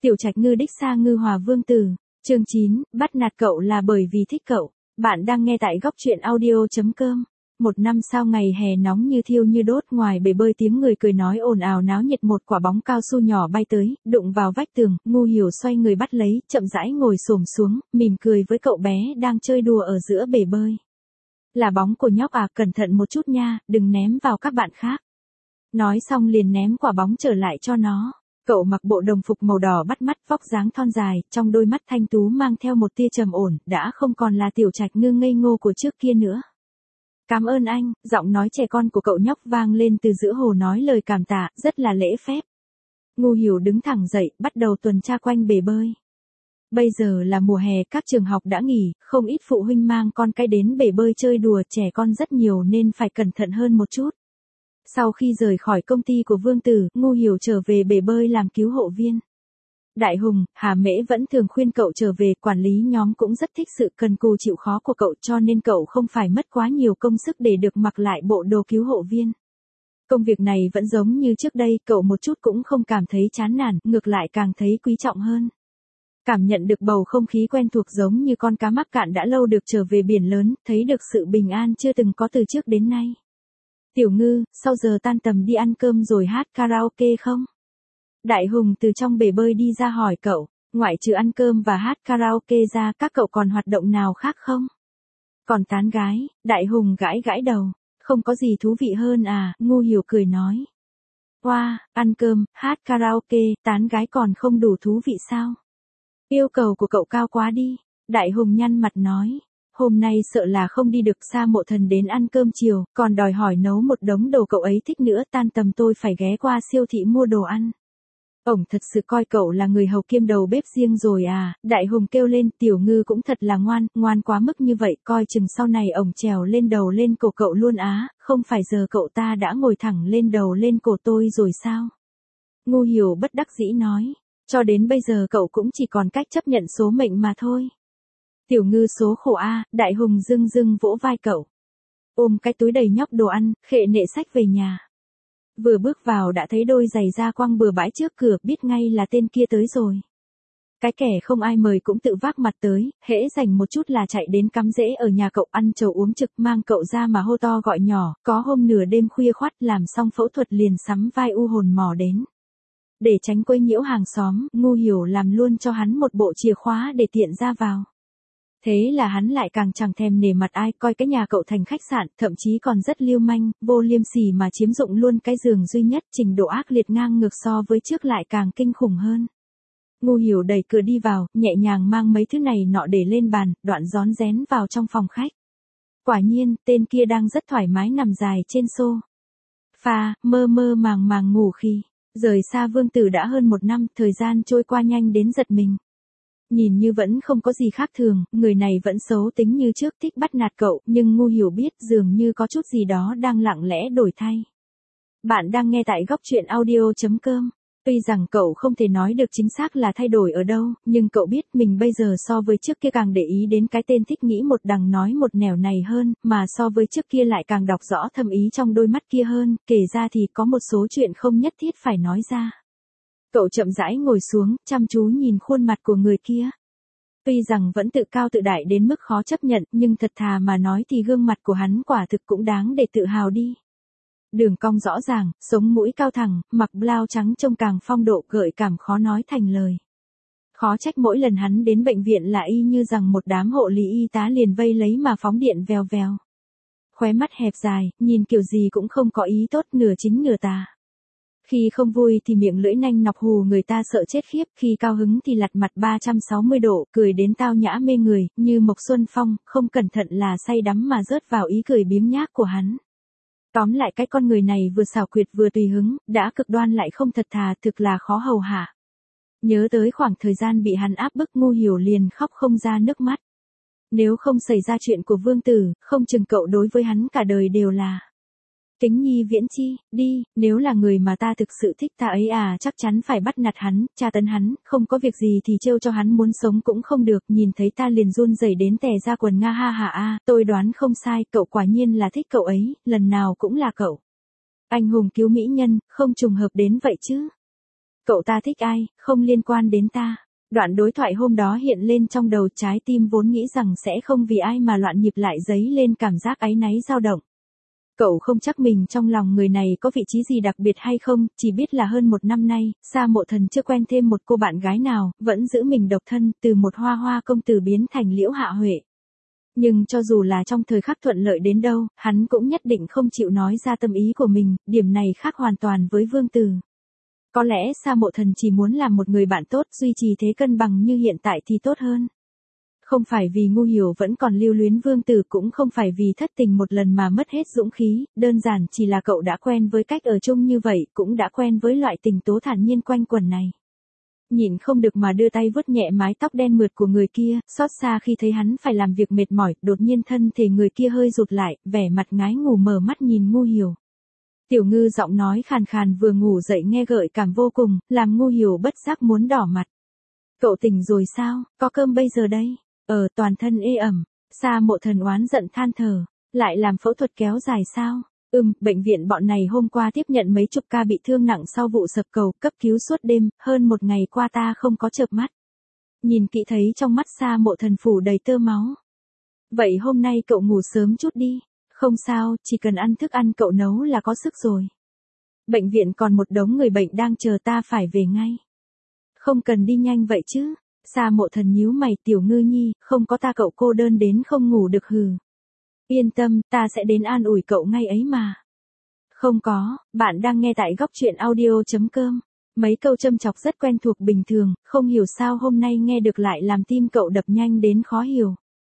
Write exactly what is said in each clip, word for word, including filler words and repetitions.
Tiểu Trạch Ngư đích xa ngư hòa vương tử. Chương chín, bắt nạt cậu là bởi vì thích cậu. Bạn đang nghe tại góc truyện audio.com. Một năm sau ngày hè nóng như thiêu như đốt, ngoài bể bơi tiếng người cười nói ồn ào náo nhiệt, một quả bóng cao su nhỏ bay tới, đụng vào vách tường, Ngu Hiểu xoay người bắt lấy, chậm rãi ngồi xổm xuống, mỉm cười với cậu bé đang chơi đùa ở giữa bể bơi. Là bóng của nhóc à, cẩn thận một chút nha, đừng ném vào các bạn khác. Nói xong liền ném quả bóng trở lại cho nó. Cậu mặc bộ đồng phục màu đỏ bắt mắt, vóc dáng thon dài, trong đôi mắt thanh tú mang theo một tia trầm ổn, đã không còn là Tiểu Trạch Ngư ngây ngô của trước kia nữa. Cảm ơn anh, giọng nói trẻ con của cậu nhóc vang lên từ giữa hồ nói lời cảm tạ, rất là lễ phép. Ngu Hiểu đứng thẳng dậy, bắt đầu tuần tra quanh bể bơi. Bây giờ là mùa hè, các trường học đã nghỉ, không ít phụ huynh mang con cái đến bể bơi chơi đùa, trẻ con rất nhiều nên phải cẩn thận hơn một chút. Sau khi rời khỏi công ty của Vương Tử, Ngu Hiểu trở về bể bơi làm cứu hộ viên. Đại Hùng, Hà Mễ vẫn thường khuyên cậu trở về, quản lý nhóm cũng rất thích sự cần cù chịu khó của cậu, cho nên cậu không phải mất quá nhiều công sức để được mặc lại bộ đồ cứu hộ viên. Công việc này vẫn giống như trước đây, cậu một chút cũng không cảm thấy chán nản, ngược lại càng thấy quý trọng hơn. Cảm nhận được bầu không khí quen thuộc giống như con cá mắc cạn đã lâu được trở về biển lớn, thấy được sự bình an chưa từng có từ trước đến nay. Tiểu Ngư, sau giờ tan tầm đi ăn cơm rồi hát karaoke không? Đại Hùng từ trong bể bơi đi ra hỏi cậu, ngoại trừ ăn cơm và hát karaoke ra, các cậu còn hoạt động nào khác không? Còn tán gái, Đại Hùng gãi gãi đầu, không có gì thú vị hơn à, Ngu Hiểu cười nói. Wow, ăn cơm, hát karaoke, tán gái còn không đủ thú vị sao? Yêu cầu của cậu cao quá đi, Đại Hùng nhăn mặt nói. Hôm nay sợ là không đi được, Sa Mộ Thần đến ăn cơm chiều, còn đòi hỏi nấu một đống đồ cậu ấy thích nữa, tan tầm tôi phải ghé qua siêu thị mua đồ ăn. Ổng thật sự coi cậu là người hầu kiêm đầu bếp riêng rồi à, Đại Hùng kêu lên, Tiểu Ngư cũng thật là ngoan, ngoan quá mức như vậy, coi chừng sau này ổng trèo lên đầu lên cổ cậu luôn á, không phải giờ cậu ta đã ngồi thẳng lên đầu lên cổ tôi rồi sao? Ngu Hiểu bất đắc dĩ nói, cho đến bây giờ cậu cũng chỉ còn cách chấp nhận số mệnh mà thôi. Tiểu Ngư số khổ a, Đại Hùng dưng dưng vỗ vai cậu. Ôm cái túi đầy nhóc đồ ăn, khệ nệ sách về nhà. Vừa bước vào đã thấy đôi giày da quăng bừa bãi trước cửa, biết ngay là tên kia tới rồi. Cái kẻ không ai mời cũng tự vác mặt tới, hễ rảnh một chút là chạy đến cắm rễ ở nhà cậu, ăn trầu uống trực, mang cậu ra mà hô to gọi nhỏ, có hôm nửa đêm khuya khoắt làm xong phẫu thuật liền sắm vai u hồn mò đến. Để tránh quấy nhiễu hàng xóm, Ngu Hiểu làm luôn cho hắn một bộ chìa khóa để tiện ra vào. Thế là hắn lại càng chẳng thèm nể mặt ai, coi cái nhà cậu thành khách sạn, thậm chí còn rất lưu manh, vô liêm sỉ mà chiếm dụng luôn cái giường duy nhất, trình độ ác liệt ngang ngược so với trước lại càng kinh khủng hơn. Ngu Hiểu đẩy cửa đi vào, nhẹ nhàng mang mấy thứ này nọ để lên bàn, đoạn rón rén vào trong phòng khách. Quả nhiên, tên kia đang rất thoải mái nằm dài trên sofa, mơ mơ màng màng ngủ khi rời xa Vương Tử đã hơn một năm, thời gian trôi qua nhanh đến giật mình. Nhìn như vẫn không có gì khác thường, người này vẫn xấu tính như trước, thích bắt nạt cậu, nhưng Ngu Hiểu biết dường như có chút gì đó đang lặng lẽ đổi thay. Bạn đang nghe tại góc truyện audio.com. Tuy rằng cậu không thể nói được chính xác là thay đổi ở đâu, nhưng cậu biết mình bây giờ so với trước kia càng để ý đến cái tên thích nghĩ một đằng nói một nẻo này hơn, mà so với trước kia lại càng đọc rõ thâm ý trong đôi mắt kia hơn, kể ra thì có một số chuyện không nhất thiết phải nói ra. Cậu chậm rãi ngồi xuống, chăm chú nhìn khuôn mặt của người kia. Tuy rằng vẫn tự cao tự đại đến mức khó chấp nhận, nhưng thật thà mà nói thì gương mặt của hắn quả thực cũng đáng để tự hào đi. Đường cong rõ ràng, sống mũi cao thẳng, mặc blau trắng trông càng phong độ, gợi cảm khó nói thành lời. Khó trách mỗi lần hắn đến bệnh viện là y như rằng một đám hộ lý y tá liền vây lấy mà phóng điện vèo vèo. Khóe mắt hẹp dài, nhìn kiểu gì cũng không có ý tốt, nửa chính nửa tà. Khi không vui thì miệng lưỡi nanh nọc hù người ta sợ chết khiếp, khi cao hứng thì lật mặt ba trăm sáu mươi độ, cười đến tao nhã mê người, như Mộc Xuân Phong, không cẩn thận là say đắm mà rớt vào ý cười biếng nhác của hắn. Tóm lại cái con người này vừa xảo quyệt vừa tùy hứng, đã cực đoan lại không thật thà, thực là khó hầu hạ. Nhớ tới khoảng thời gian bị hắn áp bức, Ngu Hiểu liền khóc không ra nước mắt. Nếu không xảy ra chuyện của Vương Tử, không chừng cậu đối với hắn cả đời đều là Kính nhi viễn chi, đi, nếu là người mà ta thực sự thích ta ấy à, chắc chắn phải bắt nạt hắn, tra tấn hắn, không có việc gì thì trêu cho hắn, muốn sống cũng không được, nhìn thấy ta liền run rẩy đến tè ra quần, nga ha ha a, tôi đoán không sai, cậu quả nhiên là thích cậu ấy, lần nào cũng là cậu. Anh hùng cứu mỹ nhân, không trùng hợp đến vậy chứ. Cậu ta thích ai, không liên quan đến ta. Đoạn đối thoại hôm đó hiện lên trong đầu, trái tim vốn nghĩ rằng sẽ không vì ai mà loạn nhịp lại dấy lên cảm giác áy náy dao động. Cậu không chắc mình trong lòng người này có vị trí gì đặc biệt hay không, chỉ biết là hơn một năm nay, Sa Mộ Thần chưa quen thêm một cô bạn gái nào, vẫn giữ mình độc thân, từ một hoa hoa công tử biến thành Liễu Hạ Huệ. Nhưng cho dù là trong thời khắc thuận lợi đến đâu, hắn cũng nhất định không chịu nói ra tâm ý của mình, điểm này khác hoàn toàn với Vương Tử. Có lẽ Sa Mộ Thần chỉ muốn làm một người bạn tốt, duy trì thế cân bằng như hiện tại thì tốt hơn. Không phải vì ngu hiểu vẫn còn lưu luyến Vương Tử, cũng không phải vì thất tình một lần mà mất hết dũng khí, đơn giản chỉ là cậu đã quen với cách ở chung như vậy, cũng đã quen với loại tình tố thản nhiên quanh quẩn này. Nhìn không được mà đưa tay vuốt nhẹ mái tóc đen mượt của người kia, xót xa khi thấy hắn phải làm việc mệt mỏi, đột nhiên thân thể người kia hơi rụt lại, vẻ mặt ngái ngủ mở mắt nhìn Ngu Hiểu. Tiểu Ngư giọng nói khàn khàn vừa ngủ dậy nghe gợi cảm vô cùng, làm Ngu Hiểu bất giác muốn đỏ mặt. Cậu tỉnh rồi sao, có cơm bây giờ đây? Ờ, toàn thân ê ẩm. Sa Mộ Thần oán giận than thở. Lại làm phẫu thuật kéo dài sao? Ừm, bệnh viện bọn này hôm qua tiếp nhận mấy chục ca bị thương nặng sau vụ sập cầu, cấp cứu suốt đêm, hơn một ngày qua ta không có chợp mắt. Nhìn kỹ thấy trong mắt Sa Mộ Thần phủ đầy tơ máu. Vậy hôm nay cậu ngủ sớm chút đi. Không sao, chỉ cần ăn thức ăn cậu nấu là có sức rồi. Bệnh viện còn một đống người bệnh đang chờ ta phải về ngay. Không cần đi nhanh vậy chứ. Sa Mộ Thần nhíu mày, Tiểu Ngư nhi, không có ta cậu cô đơn đến không ngủ được hừ. Yên tâm, ta sẽ đến an ủi cậu ngay ấy mà. Không có, bạn đang nghe tại góc truyện audio.com. Mấy câu châm chọc rất quen thuộc bình thường, không hiểu sao hôm nay nghe được lại làm tim cậu đập nhanh đến khó hiểu.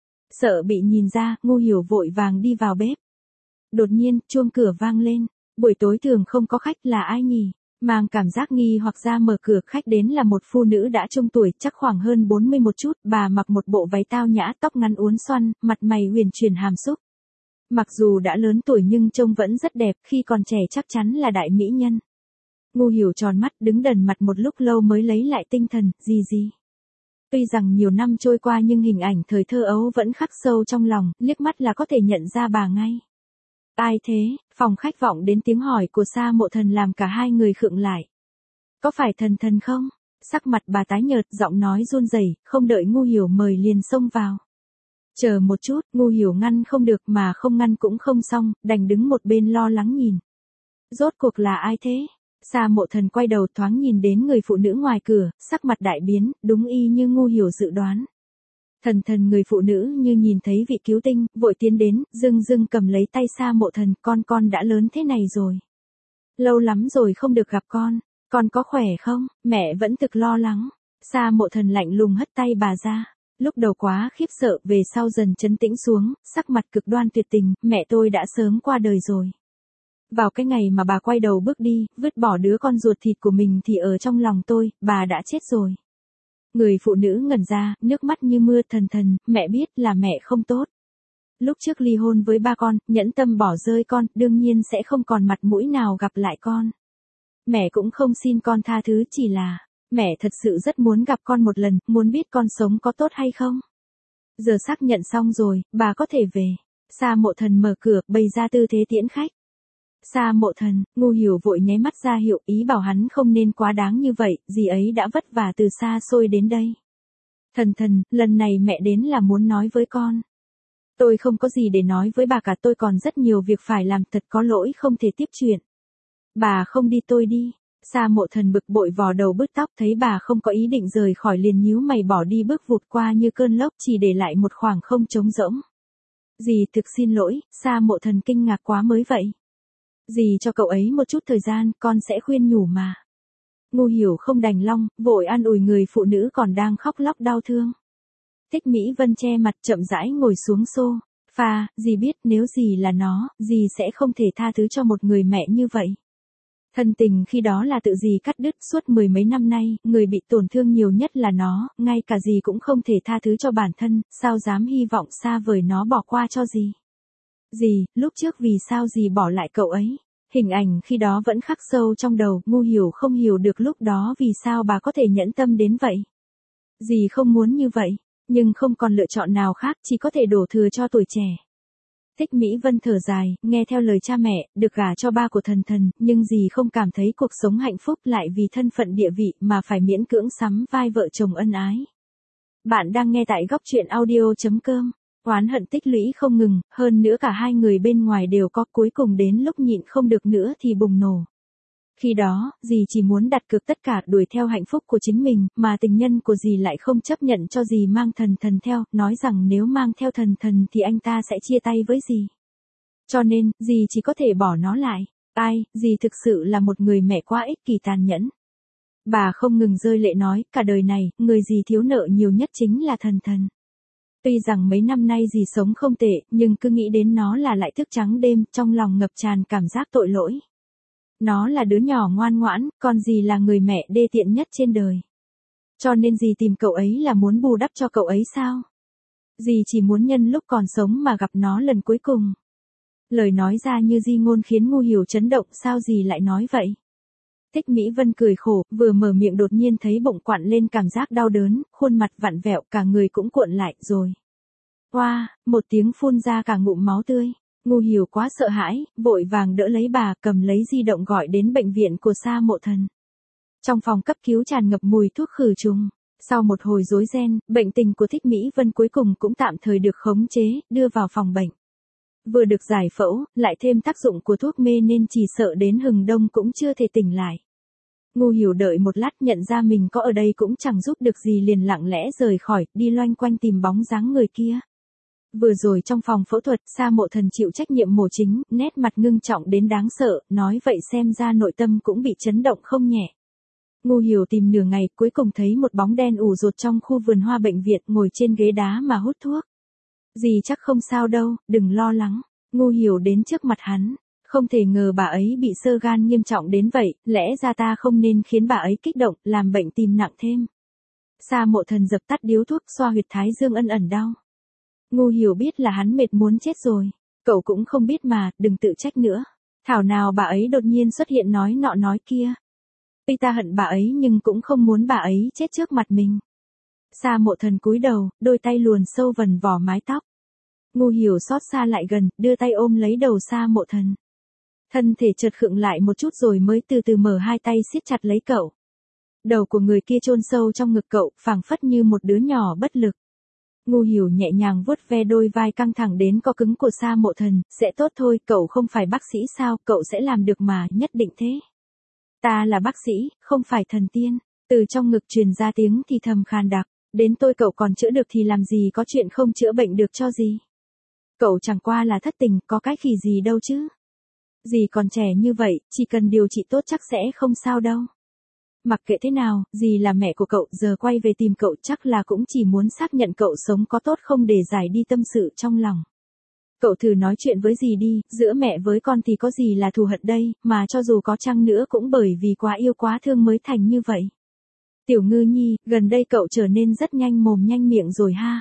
Sợ bị nhìn ra, Ngu Hiểu vội vàng đi vào bếp. Đột nhiên, chuông cửa vang lên. Buổi tối thường không có khách, là ai nhỉ? Mang cảm giác nghi hoặc ra mở cửa, khách đến là một phụ nữ đã trung tuổi, chắc khoảng hơn bốn mươi một chút, bà mặc một bộ váy tao nhã, tóc ngắn uốn xoăn, mặt mày huyền chuyển hàm xúc. Mặc dù đã lớn tuổi nhưng trông vẫn rất đẹp, khi còn trẻ chắc chắn là đại mỹ nhân. Ngu Hiểu tròn mắt, đứng đần mặt một lúc lâu mới lấy lại tinh thần, gì gì. Tuy rằng nhiều năm trôi qua nhưng hình ảnh thời thơ ấu vẫn khắc sâu trong lòng, liếc mắt là có thể nhận ra bà ngay. Ai thế? Phòng khách vọng đến tiếng hỏi của Sa Mộ Thần làm cả hai người khựng lại. Có phải Thần Thần không? Sắc mặt bà tái nhợt, giọng nói run rẩy, không đợi Ngu Hiểu mời liền xông vào. Chờ một chút, Ngu Hiểu ngăn không được mà không ngăn cũng không xong, đành đứng một bên lo lắng nhìn. Rốt cuộc là ai thế? Sa Mộ Thần quay đầu thoáng nhìn đến người phụ nữ ngoài cửa, sắc mặt đại biến, đúng y như Ngu Hiểu dự đoán. Thần Thần, người phụ nữ như nhìn thấy vị cứu tinh, vội tiến đến, dưng dưng cầm lấy tay Sa Mộ Thần, con con đã lớn thế này rồi. Lâu lắm rồi không được gặp con, con có khỏe không, mẹ vẫn thực lo lắng. Sa Mộ Thần lạnh lùng hất tay bà ra. Lúc đầu quá khiếp sợ, về sau dần trấn tĩnh xuống, sắc mặt cực đoan tuyệt tình, mẹ tôi đã sớm qua đời rồi. Vào cái ngày mà bà quay đầu bước đi, vứt bỏ đứa con ruột thịt của mình thì ở trong lòng tôi, bà đã chết rồi. Người phụ nữ ngẩn ra, nước mắt như mưa. Thần Thần, mẹ biết là mẹ không tốt. Lúc trước ly hôn với ba con, nhẫn tâm bỏ rơi con, đương nhiên sẽ không còn mặt mũi nào gặp lại con. Mẹ cũng không xin con tha thứ, chỉ là, mẹ thật sự rất muốn gặp con một lần, muốn biết con sống có tốt hay không. Giờ xác nhận xong rồi, bà có thể về. Sa Mộ Thần mở cửa, bày ra tư thế tiễn khách. Sa Mộ Thần, Ngu Hiểu vội nháy mắt ra hiệu, ý bảo hắn không nên quá đáng như vậy, dì ấy đã vất vả từ xa xôi đến đây. Thần Thần, lần này mẹ đến là muốn nói với con. Tôi không có gì để nói với bà cả, tôi còn rất nhiều việc phải làm, thật có lỗi không thể tiếp chuyện. Bà không đi tôi đi. Sa Mộ Thần bực bội vò đầu bứt tóc, thấy bà không có ý định rời khỏi liền nhíu mày bỏ đi, bước vụt qua như cơn lốc, chỉ để lại một khoảng không trống rỗng. Dì thực xin lỗi. Sa Mộ Thần kinh ngạc quá mới vậy. Dì cho cậu ấy một chút thời gian, con sẽ khuyên nhủ mà. Ngu Hiểu không đành lòng, vội an ủi người phụ nữ còn đang khóc lóc đau thương. Thích Mỹ Vân che mặt chậm rãi ngồi xuống xô. Pha, dì biết nếu dì là nó, dì sẽ không thể tha thứ cho một người mẹ như vậy. Thân tình khi đó là tự dì cắt đứt, suốt mười mấy năm nay, người bị tổn thương nhiều nhất là nó, ngay cả dì cũng không thể tha thứ cho bản thân, sao dám hy vọng xa vời nó bỏ qua cho dì. Dì, lúc trước vì sao dì bỏ lại cậu ấy? Hình ảnh khi đó vẫn khắc sâu trong đầu, Ngu Hiểu không hiểu được lúc đó vì sao bà có thể nhẫn tâm đến vậy. Dì không muốn như vậy, nhưng không còn lựa chọn nào khác, chỉ có thể đổ thừa cho tuổi trẻ. Thích Mỹ Vân thở dài, nghe theo lời cha mẹ, được gả cho ba của Thần Thần, nhưng dì không cảm thấy cuộc sống hạnh phúc lại vì thân phận địa vị mà phải miễn cưỡng sắm vai vợ chồng ân ái. Bạn đang nghe tại góc truyện audio.com. Oán hận tích lũy không ngừng, hơn nữa cả hai người bên ngoài đều có, cuối cùng đến lúc nhịn không được nữa thì bùng nổ. Khi đó, dì chỉ muốn đặt cược tất cả đuổi theo hạnh phúc của chính mình, mà tình nhân của dì lại không chấp nhận cho dì mang Thần Thần theo, nói rằng nếu mang theo Thần Thần thì anh ta sẽ chia tay với dì. Cho nên, dì chỉ có thể bỏ nó lại. Ai, dì thực sự là một người mẹ quá ích kỷ tàn nhẫn. Bà không ngừng rơi lệ nói, cả đời này, người dì thiếu nợ nhiều nhất chính là Thần Thần. Tuy rằng mấy năm nay dì sống không tệ, nhưng cứ nghĩ đến nó là lại thức trắng đêm, trong lòng ngập tràn cảm giác tội lỗi. Nó là đứa nhỏ ngoan ngoãn, còn dì là người mẹ đê tiện nhất trên đời. Cho nên dì tìm cậu ấy là muốn bù đắp cho cậu ấy sao? Dì chỉ muốn nhân lúc còn sống mà gặp nó lần cuối cùng. Lời nói ra như di ngôn khiến Ngu Hiểu chấn động, sao dì lại nói vậy? Thích Mỹ Vân cười khổ, vừa mở miệng đột nhiên thấy bụng quặn lên cảm giác đau đớn, khuôn mặt vặn vẹo, cả người cũng cuộn lại, rồi. Oa, wow, một tiếng phun ra cả ngụm máu tươi. Ngu Hiểu quá sợ hãi, vội vàng đỡ lấy bà, cầm lấy di động gọi đến bệnh viện của Sa Mộ Thần. Trong phòng cấp cứu tràn ngập mùi thuốc khử trùng. Sau một hồi rối ren, bệnh tình của Thích Mỹ Vân cuối cùng cũng tạm thời được khống chế, đưa vào phòng bệnh. Vừa được giải phẫu, lại thêm tác dụng của thuốc mê nên chỉ sợ đến hừng đông cũng chưa thể tỉnh lại. Ngu Hiểu đợi một lát nhận ra mình có ở đây cũng chẳng giúp được gì, liền lặng lẽ rời khỏi, đi loanh quanh tìm bóng dáng người kia. Vừa rồi trong phòng phẫu thuật, Sa Mộ Thần chịu trách nhiệm mổ chính, nét mặt ngưng trọng đến đáng sợ, nói vậy xem ra nội tâm cũng bị chấn động không nhẹ. Ngu Hiểu tìm nửa ngày, cuối cùng thấy một bóng đen ủ rột trong khu vườn hoa bệnh viện, ngồi trên ghế đá mà hút thuốc. Dì chắc không sao đâu, đừng lo lắng. Ngu Hiểu đến trước mặt hắn. Không thể ngờ bà ấy bị xơ gan nghiêm trọng đến vậy, lẽ ra ta không nên khiến bà ấy kích động, làm bệnh tim nặng thêm. Sa Mộ Thần dập tắt điếu thuốc, xoa huyệt thái dương ân ẩn đau. Ngu Hiểu biết là hắn mệt muốn chết rồi. Cậu cũng không biết mà, đừng tự trách nữa. Thảo nào bà ấy đột nhiên xuất hiện nói nọ nói kia. Tuy ta hận bà ấy nhưng cũng không muốn bà ấy chết trước mặt mình. Sa Mộ Thần cúi đầu, đôi tay luồn sâu vần vỏ mái tóc. Ngu Hiểu xót xa lại gần, đưa tay ôm lấy đầu Sa Mộ Thần. Thân thể chợt khựng lại một chút rồi mới từ từ mở hai tay siết chặt lấy cậu. Đầu của người kia chôn sâu trong ngực cậu, phảng phất như một đứa nhỏ bất lực. Ngu Hiểu nhẹ nhàng vuốt ve đôi vai căng thẳng đến co cứng của Sa Mộ Thần, sẽ tốt thôi, cậu không phải bác sĩ sao, cậu sẽ làm được mà, nhất định thế. Ta là bác sĩ, không phải thần tiên. Từ trong ngực truyền ra tiếng thì thầm khàn đặc, đến tôi cậu còn chữa được thì làm gì có chuyện không chữa bệnh được cho gì. Cậu chẳng qua là thất tình, có cái khỉ gì đâu chứ. Dì còn trẻ như vậy, chỉ cần điều trị tốt chắc sẽ không sao đâu. Mặc kệ thế nào, dì là mẹ của cậu, giờ quay về tìm cậu chắc là cũng chỉ muốn xác nhận cậu sống có tốt không để giải đi tâm sự trong lòng. Cậu thử nói chuyện với dì đi, giữa mẹ với con thì có gì là thù hận đây, mà cho dù có chăng nữa cũng bởi vì quá yêu quá thương mới thành như vậy. Tiểu Ngư Nhi, gần đây cậu trở nên rất nhanh mồm nhanh miệng rồi ha.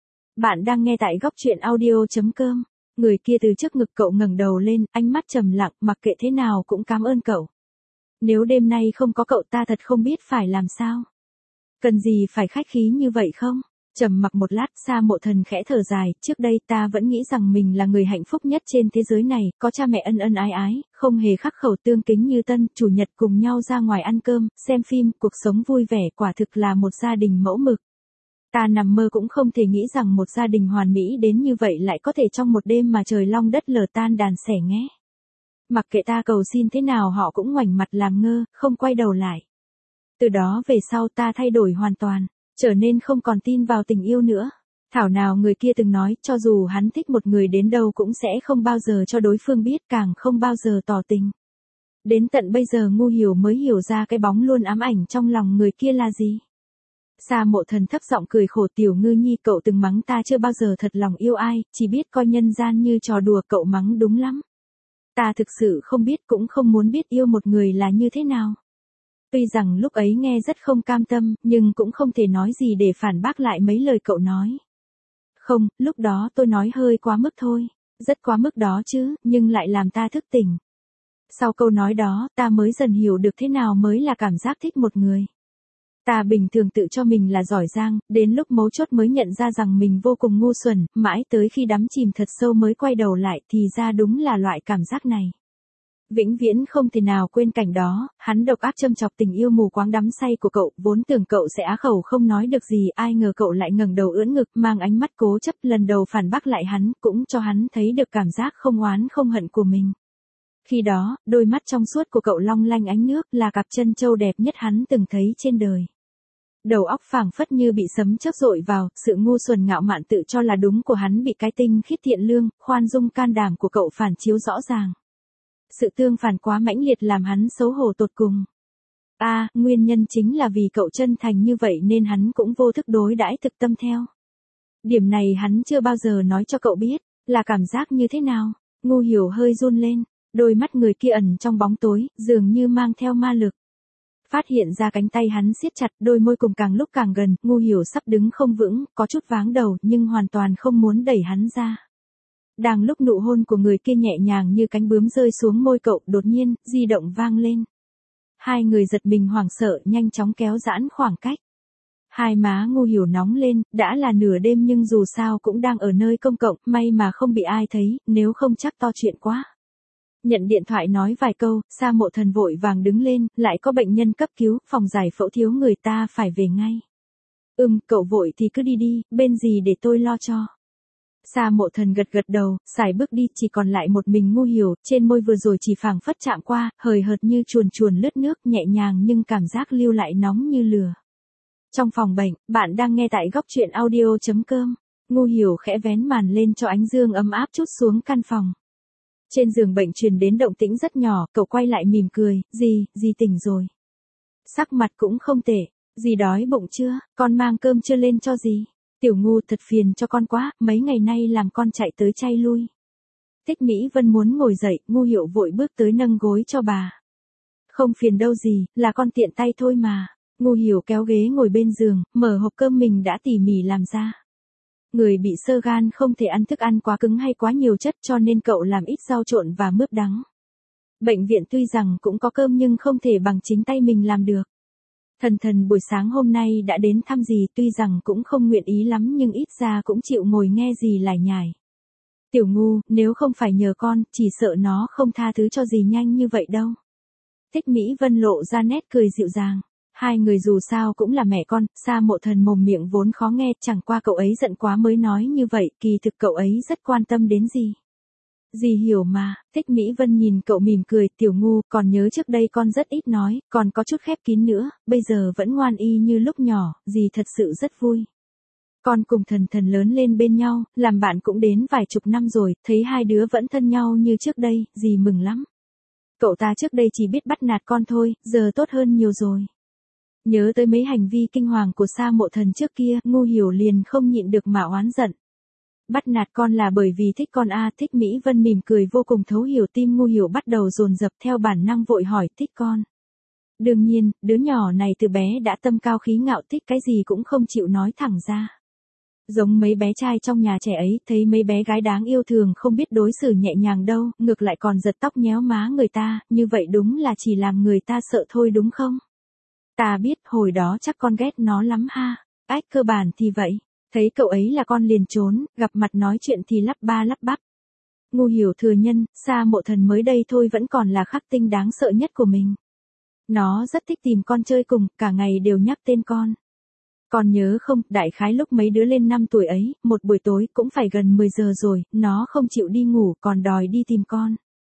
Bạn đang nghe tại góc truyện audio.com. Người kia từ trước ngực cậu ngẩng đầu lên, ánh mắt trầm lặng, mặc kệ thế nào cũng cảm ơn cậu. Nếu đêm nay không có cậu ta thật không biết phải làm sao. Cần gì phải khách khí như vậy không? Trầm mặc một lát, Sa Mộ Thần khẽ thở dài, trước đây ta vẫn nghĩ rằng mình là người hạnh phúc nhất trên thế giới này, có cha mẹ ân ân ái ái, không hề khắc khẩu tương kính như tân, chủ nhật cùng nhau ra ngoài ăn cơm, xem phim, cuộc sống vui vẻ, quả thực là một gia đình mẫu mực. Ta nằm mơ cũng không thể nghĩ rằng một gia đình hoàn mỹ đến như vậy lại có thể trong một đêm mà trời long đất lở tan đàn xẻ nghé. Mặc kệ ta cầu xin thế nào họ cũng ngoảnh mặt làm ngơ, không quay đầu lại. Từ đó về sau ta thay đổi hoàn toàn, trở nên không còn tin vào tình yêu nữa. Thảo nào người kia từng nói, cho dù hắn thích một người đến đâu cũng sẽ không bao giờ cho đối phương biết, càng không bao giờ tỏ tình. Đến tận bây giờ Ngu Hiểu mới hiểu ra cái bóng luôn ám ảnh trong lòng người kia là gì. Sa Mộ Thần thấp giọng cười khổ, Tiểu Ngư Nhi, cậu từng mắng ta chưa bao giờ thật lòng yêu ai, chỉ biết coi nhân gian như trò đùa, cậu mắng đúng lắm. Ta thực sự không biết cũng không muốn biết yêu một người là như thế nào. Tuy rằng lúc ấy nghe rất không cam tâm, nhưng cũng không thể nói gì để phản bác lại mấy lời cậu nói. Không, lúc đó tôi nói hơi quá mức thôi, rất quá mức đó chứ, nhưng lại làm ta thức tỉnh. Sau câu nói đó, ta mới dần hiểu được thế nào mới là cảm giác thích một người. Ta bình thường tự cho mình là giỏi giang, đến lúc mấu chốt mới nhận ra rằng mình vô cùng ngu xuẩn, mãi tới khi đắm chìm thật sâu mới quay đầu lại thì ra đúng là loại cảm giác này. Vĩnh viễn không thể nào quên cảnh đó, hắn độc ác châm chọc tình yêu mù quáng đắm say của cậu, vốn tưởng cậu sẽ á khẩu không nói được gì, ai ngờ cậu lại ngẩng đầu ưỡn ngực, mang ánh mắt cố chấp lần đầu phản bác lại hắn, cũng cho hắn thấy được cảm giác không oán không hận của mình. Khi đó, đôi mắt trong suốt của cậu long lanh ánh nước là cặp chân châu đẹp nhất hắn từng thấy trên đời. Đầu óc phảng phất như bị sấm chớp dội vào, sự ngu xuẩn ngạo mạn tự cho là đúng của hắn bị cái tinh khiết thiện lương, khoan dung can đảm của cậu phản chiếu rõ ràng. Sự tương phản quá mãnh liệt làm hắn xấu hổ tột cùng. A, à, nguyên nhân chính là vì cậu chân thành như vậy nên hắn cũng vô thức đối đãi thực tâm theo. Điểm này hắn chưa bao giờ nói cho cậu biết, là cảm giác như thế nào. Ngu Hiểu hơi run lên, đôi mắt người kia ẩn trong bóng tối, dường như mang theo ma lực. Phát hiện ra cánh tay hắn siết chặt, đôi môi cùng càng lúc càng gần, Ngu Hiểu sắp đứng không vững, có chút váng đầu nhưng hoàn toàn không muốn đẩy hắn ra. Đang lúc nụ hôn của người kia nhẹ nhàng như cánh bướm rơi xuống môi cậu, đột nhiên, di động vang lên. Hai người giật mình hoảng sợ, nhanh chóng kéo giãn khoảng cách. Hai má Ngu Hiểu nóng lên, đã là nửa đêm nhưng dù sao cũng đang ở nơi công cộng, may mà không bị ai thấy, nếu không chắc to chuyện quá. Nhận điện thoại nói vài câu, Sa Mộ Thần vội vàng đứng lên, lại có bệnh nhân cấp cứu, phòng giải phẫu thiếu người ta phải về ngay. Ừm, cậu vội thì cứ đi đi, bên gì để tôi lo cho. Sa Mộ Thần gật gật đầu, xài bước đi, chỉ còn lại một mình Ngu Hiểu, trên môi vừa rồi chỉ phảng phất chạm qua, hời hợt như chuồn chuồn lướt nước, nhẹ nhàng nhưng cảm giác lưu lại nóng như lửa. Trong phòng bệnh, bạn đang nghe tại góc truyện audio chấm com. Ngu Hiểu khẽ vén màn lên cho ánh dương ấm áp trút xuống căn phòng. Trên giường bệnh truyền đến động tĩnh rất nhỏ, cậu quay lại mỉm cười, gì, gì tỉnh rồi. Sắc mặt cũng không tệ, gì đói bụng chưa, con mang cơm chưa lên cho gì. Tiểu Ngu thật phiền cho con quá, mấy ngày nay làm con chạy tới chay lui. Thích Mỹ Vân muốn ngồi dậy, Ngu Hiểu vội bước tới nâng gối cho bà. Không phiền đâu gì, là con tiện tay thôi mà. Ngu Hiểu kéo ghế ngồi bên giường, mở hộp cơm mình đã tỉ mỉ làm ra. Người bị xơ gan không thể ăn thức ăn quá cứng hay quá nhiều chất cho nên cậu làm ít rau trộn và mướp đắng. Bệnh viện tuy rằng cũng có cơm nhưng không thể bằng chính tay mình làm được. Thần Thần buổi sáng hôm nay đã đến thăm dì, tuy rằng cũng không nguyện ý lắm nhưng ít ra cũng chịu ngồi nghe dì lải nhải. Tiểu Ngu, nếu không phải nhờ con, chỉ sợ nó không tha thứ cho dì nhanh như vậy đâu. Thích Mỹ Vân lộ ra nét cười dịu dàng. Hai người dù sao cũng là mẹ con, Sa Mộ Thần mồm miệng vốn khó nghe, chẳng qua cậu ấy giận quá mới nói như vậy, kỳ thực cậu ấy rất quan tâm đến dì. Dì hiểu mà, Thích Mỹ Vân nhìn cậu mỉm cười, Tiểu Ngu, còn nhớ trước đây con rất ít nói, còn có chút khép kín nữa, bây giờ vẫn ngoan y như lúc nhỏ, dì thật sự rất vui. Con cùng Thần Thần lớn lên bên nhau, làm bạn cũng đến vài chục năm rồi, thấy hai đứa vẫn thân nhau như trước đây, dì mừng lắm. Cậu ta trước đây chỉ biết bắt nạt con thôi, giờ tốt hơn nhiều rồi. Nhớ tới mấy hành vi kinh hoàng của Sa Mộ Thần trước kia, Ngu Hiểu liền không nhịn được mà oán giận. Bắt nạt con là bởi vì thích con a à, Thích Mỹ Vân mỉm cười vô cùng thấu hiểu, tim Ngu Hiểu bắt đầu dồn dập theo bản năng vội hỏi, thích con. Đương nhiên, đứa nhỏ này từ bé đã tâm cao khí ngạo, thích cái gì cũng không chịu nói thẳng ra. Giống mấy bé trai trong nhà trẻ ấy, thấy mấy bé gái đáng yêu thường không biết đối xử nhẹ nhàng đâu, ngược lại còn giật tóc nhéo má người ta, như vậy đúng là chỉ làm người ta sợ thôi đúng không? Ta biết, hồi đó chắc con ghét nó lắm ha. Ách, cơ bản thì vậy. Thấy cậu ấy là con liền trốn, gặp mặt nói chuyện thì lắp ba lắp bắp. Ngu Hiểu thừa nhân, Sa Mộ Thần mới đây thôi vẫn còn là khắc tinh đáng sợ nhất của mình. Nó rất thích tìm con chơi cùng, cả ngày đều nhắc tên con. Còn nhớ không, đại khái lúc mấy đứa lên năm tuổi ấy, một buổi tối cũng phải gần mười giờ rồi, nó không chịu đi ngủ còn đòi đi tìm con.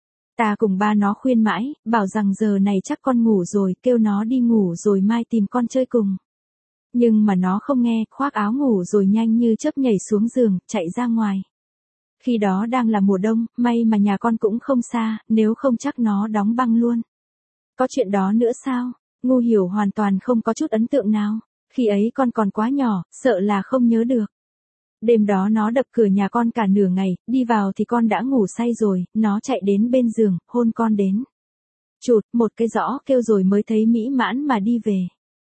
Ta cùng ba nó khuyên mãi, bảo rằng giờ này chắc con ngủ rồi, kêu nó đi ngủ rồi mai tìm con chơi cùng. Nhưng mà nó không nghe, khoác áo ngủ rồi nhanh như chớp nhảy xuống giường, chạy ra ngoài. Khi đó đang là mùa đông, may mà nhà con cũng không xa, nếu không chắc nó đóng băng luôn. Có chuyện đó nữa sao? Ngu Hiểu hoàn toàn không có chút ấn tượng nào. Khi ấy con còn quá nhỏ, sợ là không nhớ được. Đêm đó nó đập cửa nhà con cả nửa ngày, đi vào thì con đã ngủ say rồi, nó chạy đến bên giường, hôn con đến. Chụt, một cái rõ kêu rồi mới thấy mỹ mãn mà đi về.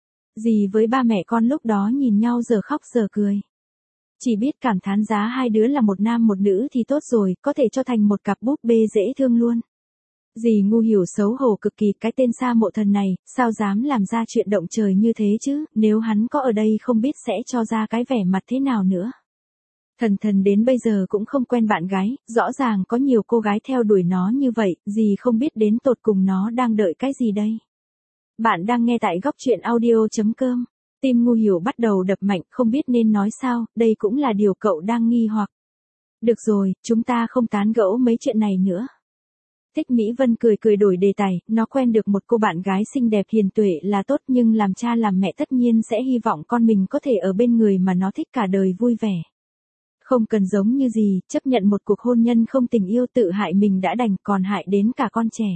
Dì với ba mẹ con lúc đó nhìn nhau giờ khóc giờ cười. Chỉ biết cảm thán giá hai đứa là một nam một nữ thì tốt rồi, có thể cho thành một cặp búp bê dễ thương luôn. Dì ngu hiểu xấu hổ cực kỳ, cái tên Sa Mộ Thần này, sao dám làm ra chuyện động trời như thế chứ, nếu hắn có ở đây không biết sẽ cho ra cái vẻ mặt thế nào nữa. Thần thần đến bây giờ cũng không quen bạn gái, rõ ràng có nhiều cô gái theo đuổi nó như vậy, dì không biết đến tột cùng nó đang đợi cái gì đây. Bạn đang nghe tại góc truyện audio.com. Tim ngu hiểu bắt đầu đập mạnh, không biết nên nói sao, đây cũng là điều cậu đang nghi hoặc. Được rồi, chúng ta không tán gẫu mấy chuyện này nữa. Thích Mỹ Vân cười cười đổi đề tài, nó quen được một cô bạn gái xinh đẹp hiền tuệ là tốt, nhưng làm cha làm mẹ tất nhiên sẽ hy vọng con mình có thể ở bên người mà nó thích cả đời vui vẻ. Không cần giống như gì, chấp nhận một cuộc hôn nhân không tình yêu, tự hại mình đã đành, còn hại đến cả con trẻ.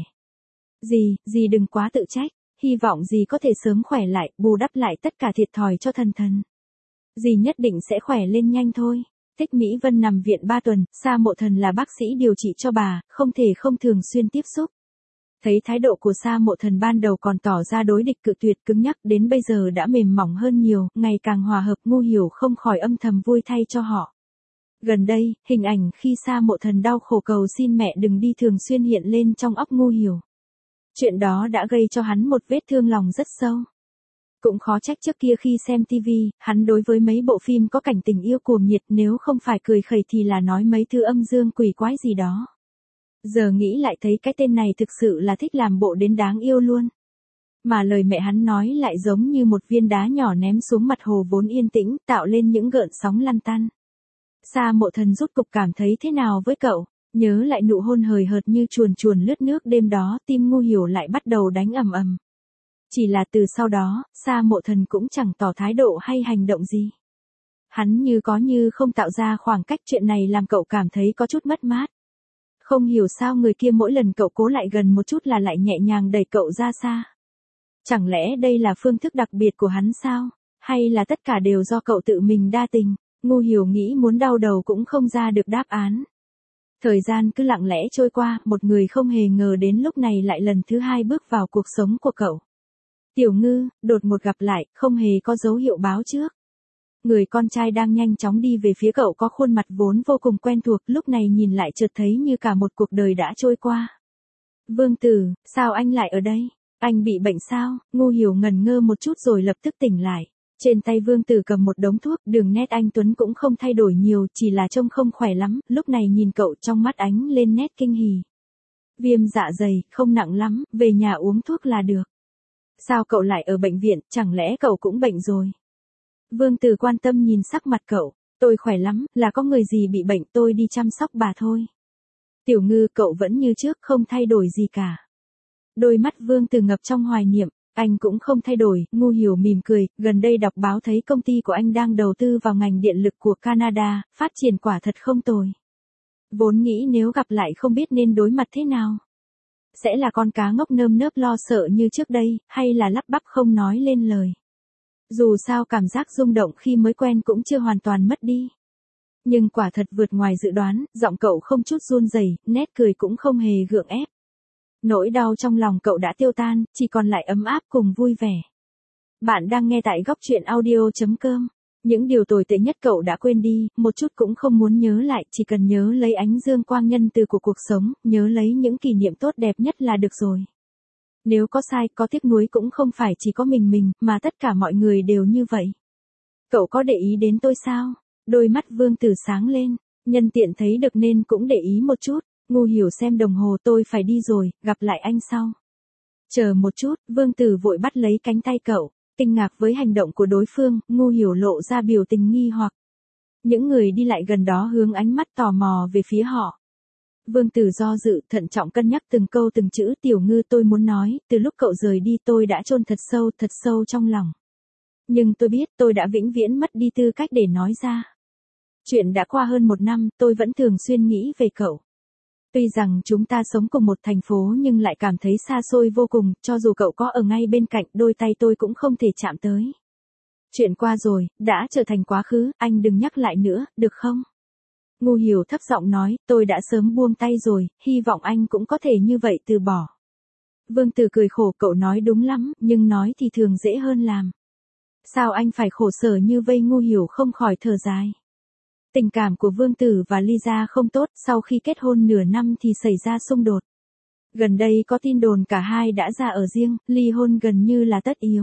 Dì, dì đừng quá tự trách, hy vọng dì có thể sớm khỏe lại, bù đắp lại tất cả thiệt thòi cho thần thần. Dì nhất định sẽ khỏe lên nhanh thôi. Thích Mỹ Vân nằm viện ba tuần, Sa Mộ Thần là bác sĩ điều trị cho bà, không thể không thường xuyên tiếp xúc. Thấy thái độ của Sa Mộ Thần ban đầu còn tỏ ra đối địch cự tuyệt cứng nhắc, đến bây giờ đã mềm mỏng hơn nhiều, ngày càng hòa hợp, ngu hiểu không khỏi âm thầm vui thay cho họ. Gần đây, hình ảnh khi Sa Mộ Thần đau khổ cầu xin mẹ đừng đi thường xuyên hiện lên trong óc ngu hiểu. Chuyện đó đã gây cho hắn một vết thương lòng rất sâu. Cũng khó trách trước kia khi xem tivi, hắn đối với mấy bộ phim có cảnh tình yêu cuồng nhiệt, nếu không phải cười khẩy thì là nói mấy thứ âm dương quỷ quái gì đó. Giờ nghĩ lại thấy cái tên này thực sự là thích làm bộ đến đáng yêu luôn. Mà lời mẹ hắn nói lại giống như một viên đá nhỏ ném xuống mặt hồ vốn yên tĩnh, tạo lên những gợn sóng lăn tăn. Sa Mộ Thần rút cục cảm thấy thế nào với cậu, nhớ lại nụ hôn hời hợt như chuồn chuồn lướt nước đêm đó, tim ngu hiểu lại bắt đầu đánh ầm ầm. Chỉ là từ sau đó, Sa Mộ Thần cũng chẳng tỏ thái độ hay hành động gì. Hắn như có như không tạo ra khoảng cách, chuyện này làm cậu cảm thấy có chút mất mát. Không hiểu sao người kia mỗi lần cậu cố lại gần một chút là lại nhẹ nhàng đẩy cậu ra xa. Chẳng lẽ đây là phương thức đặc biệt của hắn sao? Hay là tất cả đều do cậu tự mình đa tình? Ngu hiểu nghĩ muốn đau đầu cũng không ra được đáp án. Thời gian cứ lặng lẽ trôi qua, một người không hề ngờ đến lúc này lại lần thứ hai bước vào cuộc sống của cậu. Tiểu Ngư, đột ngột gặp lại, không hề có dấu hiệu báo trước. Người con trai đang nhanh chóng đi về phía cậu có khuôn mặt vốn vô cùng quen thuộc, lúc này nhìn lại chợt thấy như cả một cuộc đời đã trôi qua. Vương Tử, sao anh lại ở đây? Anh bị bệnh sao? Ngu hiểu ngần ngơ một chút rồi lập tức tỉnh lại. Trên tay Vương Tử cầm một đống thuốc, đường nét anh Tuấn cũng không thay đổi nhiều, chỉ là trông không khỏe lắm, lúc này nhìn cậu trong mắt ánh lên nét kinh hỉ. Viêm dạ dày, không nặng lắm, về nhà uống thuốc là được. Sao cậu lại ở bệnh viện, chẳng lẽ cậu cũng bệnh rồi? Vương Tử quan tâm nhìn sắc mặt cậu, tôi khỏe lắm, là có người gì bị bệnh, tôi đi chăm sóc bà thôi. Tiểu Ngư, cậu vẫn như trước, không thay đổi gì cả. Đôi mắt Vương Tử ngập trong hoài niệm, anh cũng không thay đổi, ngu hiểu mỉm cười, gần đây đọc báo thấy công ty của anh đang đầu tư vào ngành điện lực của Canada, phát triển quả thật không tồi. Vốn nghĩ nếu gặp lại không biết nên đối mặt thế nào. Sẽ là con cá ngốc nơm nớp lo sợ như trước đây, hay là lắp bắp không nói lên lời. Dù sao cảm giác rung động khi mới quen cũng chưa hoàn toàn mất đi. Nhưng quả thật vượt ngoài dự đoán, giọng cậu không chút run rẩy, nét cười cũng không hề gượng ép. Nỗi đau trong lòng cậu đã tiêu tan, chỉ còn lại ấm áp cùng vui vẻ. Bạn đang nghe tại góc truyện audio.com. Những điều tồi tệ nhất cậu đã quên đi, một chút cũng không muốn nhớ lại, chỉ cần nhớ lấy ánh dương quang nhân từ của cuộc sống, nhớ lấy những kỷ niệm tốt đẹp nhất là được rồi. Nếu có sai, có tiếc nuối cũng không phải chỉ có mình mình, mà tất cả mọi người đều như vậy. Cậu có để ý đến tôi sao? Đôi mắt Vương Tử sáng lên, nhân tiện thấy được nên cũng để ý một chút. Ngu hiểu xem đồng hồ, tôi phải đi rồi, gặp lại anh sau. Chờ một chút, Vương Tử vội bắt lấy cánh tay cậu, kinh ngạc với hành động của đối phương, ngu hiểu lộ ra biểu tình nghi hoặc. Những người đi lại gần đó hướng ánh mắt tò mò về phía họ. Vương Tử do dự, thận trọng cân nhắc từng câu từng chữ. Tiểu Ngư, tôi muốn nói, từ lúc cậu rời đi tôi đã chôn thật sâu, thật sâu trong lòng. Nhưng tôi biết tôi đã vĩnh viễn mất đi tư cách để nói ra. Chuyện đã qua hơn một năm, tôi vẫn thường xuyên nghĩ về cậu. Tuy rằng chúng ta sống cùng một thành phố nhưng lại cảm thấy xa xôi vô cùng, cho dù cậu có ở ngay bên cạnh, đôi tay tôi cũng không thể chạm tới. Chuyện qua rồi, đã trở thành quá khứ, anh đừng nhắc lại nữa, được không? Ngu hiểu thấp giọng nói, tôi đã sớm buông tay rồi, hy vọng anh cũng có thể như vậy từ bỏ. Vương Tử cười khổ, cậu nói đúng lắm, nhưng nói thì thường dễ hơn làm. Sao anh phải khổ sở như vây? Ngu hiểu không khỏi thở dài. Tình cảm của Vương Tử và Lisa không tốt, sau khi kết hôn nửa năm thì xảy ra xung đột. Gần đây có tin đồn cả hai đã ra ở riêng, ly hôn gần như là tất yếu.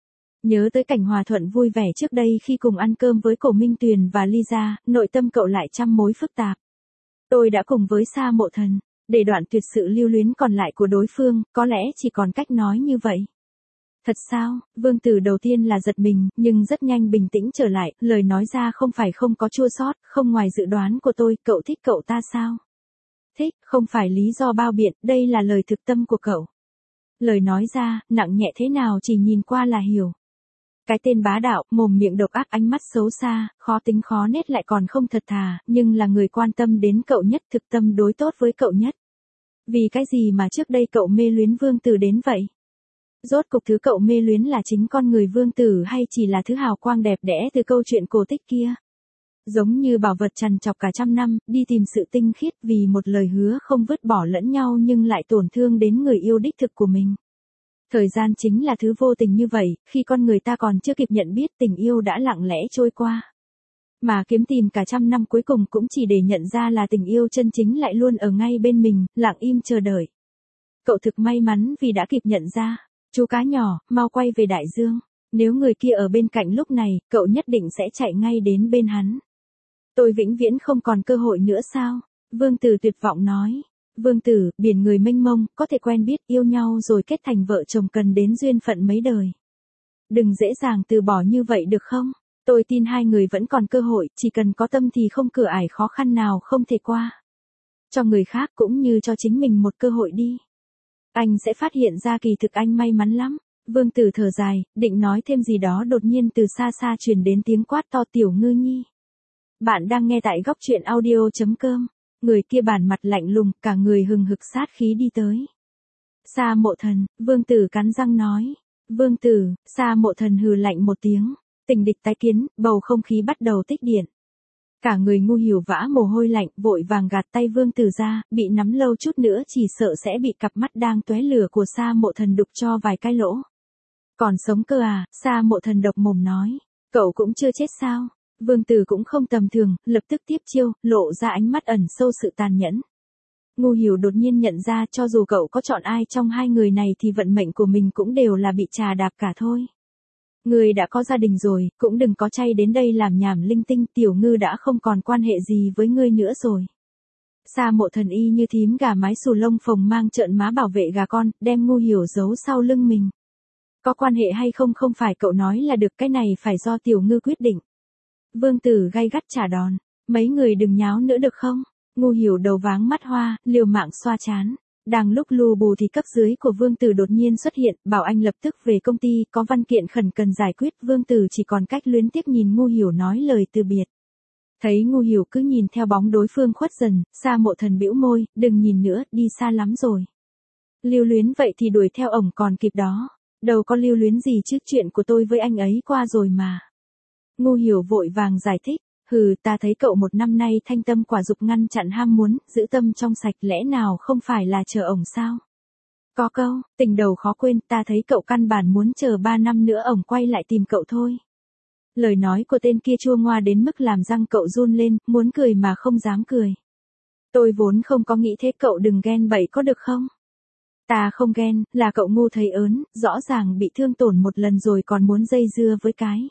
Nhớ tới cảnh hòa thuận vui vẻ trước đây khi cùng ăn cơm với Cổ Minh Tuyền và Lisa, nội tâm cậu lại trăm mối phức tạp. Tôi đã cùng với Sa Mộ Thần, để đoạn tuyệt sự lưu luyến còn lại của đối phương, có lẽ chỉ còn cách nói như vậy. Thật sao? Vương Tử đầu tiên là giật mình, nhưng rất nhanh bình tĩnh trở lại, lời nói ra không phải không có chua xót, không ngoài dự đoán của tôi, cậu thích cậu ta sao? Thích, không phải lý do bao biện, đây là lời thực tâm của cậu. Lời nói ra, nặng nhẹ thế nào chỉ nhìn qua là hiểu. Cái tên bá đạo, mồm miệng độc ác, ánh mắt xấu xa, khó tính khó nết lại còn không thật thà, nhưng là người quan tâm đến cậu nhất, thực tâm đối tốt với cậu nhất. Vì cái gì mà trước đây cậu mê luyến Vương Tử đến vậy? Rốt cục thứ cậu mê luyến là chính con người Vương Tử hay chỉ là thứ hào quang đẹp đẽ từ câu chuyện cổ tích kia? Giống như bảo vật trằn trọc cả trăm năm, đi tìm sự tinh khiết vì một lời hứa không vứt bỏ lẫn nhau nhưng lại tổn thương đến người yêu đích thực của mình. Thời gian chính là thứ vô tình như vậy, khi con người ta còn chưa kịp nhận biết tình yêu đã lặng lẽ trôi qua. Mà kiếm tìm cả trăm năm cuối cùng cũng chỉ để nhận ra là tình yêu chân chính lại luôn ở ngay bên mình, lặng im chờ đợi. Cậu thực may mắn vì đã kịp nhận ra, chú cá nhỏ, mau quay về đại dương. Nếu người kia ở bên cạnh lúc này, cậu nhất định sẽ chạy ngay đến bên hắn. Tôi vĩnh viễn không còn cơ hội nữa sao? Vương Tử tuyệt vọng nói. Vương Tử, biển người mênh mông, có thể quen biết yêu nhau rồi kết thành vợ chồng cần đến duyên phận mấy đời. Đừng dễ dàng từ bỏ như vậy được không? Tôi tin hai người vẫn còn cơ hội, chỉ cần có tâm thì không cửa ải khó khăn nào không thể qua. Cho người khác cũng như cho chính mình một cơ hội đi. Anh sẽ phát hiện ra kỳ thực anh may mắn lắm. Vương Tử thở dài, định nói thêm gì đó đột nhiên từ xa xa truyền đến tiếng quát to Tiểu Ngư Nhi. Bạn đang nghe tại góc truyện audio.com. Người kia bản mặt lạnh lùng, cả người hừng hực sát khí đi tới. Sa Mộ Thần, Vương Tử cắn răng nói. Vương Tử, Sa Mộ Thần hừ lạnh một tiếng. Tình địch tái kiến, bầu không khí bắt đầu tích điện. Cả người ngu hiểu vã mồ hôi lạnh, vội vàng gạt tay Vương Tử ra, bị nắm lâu chút nữa chỉ sợ sẽ bị cặp mắt đang tóe lửa của Sa Mộ Thần đục cho vài cái lỗ. Còn sống cơ à? Sa Mộ Thần độc mồm nói. Cậu cũng chưa chết sao? Vương Tử cũng không tầm thường, lập tức tiếp chiêu, lộ ra ánh mắt ẩn sâu sự tàn nhẫn. Ngu Hiểu đột nhiên nhận ra cho dù cậu có chọn ai trong hai người này thì vận mệnh của mình cũng đều là bị trà đạp cả thôi. Người đã có gia đình rồi, cũng đừng có chay đến đây làm nhảm linh tinh, Tiểu Ngư đã không còn quan hệ gì với ngươi nữa rồi. Sa Mộ Thần y như thím gà mái xù lông phồng mang trợn má bảo vệ gà con, đem Ngu Hiểu giấu sau lưng mình. Có quan hệ hay không không phải cậu nói là được, cái này phải do Tiểu Ngư quyết định. Vương Tử gay gắt trả đòn, mấy người đừng nháo nữa được không? Ngu Hiểu đầu váng mắt hoa, liều mạng xoa chán. Đang lúc lù bù thì cấp dưới của Vương Tử đột nhiên xuất hiện, bảo anh lập tức về công ty, có văn kiện khẩn cần giải quyết. Vương Tử chỉ còn cách luyến tiếc nhìn Ngu Hiểu nói lời từ biệt. Thấy Ngu Hiểu cứ nhìn theo bóng đối phương khuất dần, Sa Mộ Thần bĩu môi, đừng nhìn nữa, đi xa lắm rồi. Lưu luyến vậy thì đuổi theo ổng còn kịp đó. Đâu có lưu luyến gì chứ, chuyện của tôi với anh ấy qua rồi mà. Ngu Hiểu vội vàng giải thích, hừ, ta thấy cậu một năm nay thanh tâm quả dục ngăn chặn ham muốn, giữ tâm trong sạch, lẽ nào không phải là chờ ổng sao? Có câu, tình đầu khó quên, ta thấy cậu căn bản muốn chờ ba năm nữa ổng quay lại tìm cậu thôi. Lời nói của tên kia chua ngoa đến mức làm răng cậu run lên, muốn cười mà không dám cười. Tôi vốn không có nghĩ thế, cậu đừng ghen bậy có được không? Ta không ghen, là cậu ngu thấy ớn, rõ ràng bị thương tổn một lần rồi còn muốn dây dưa với cái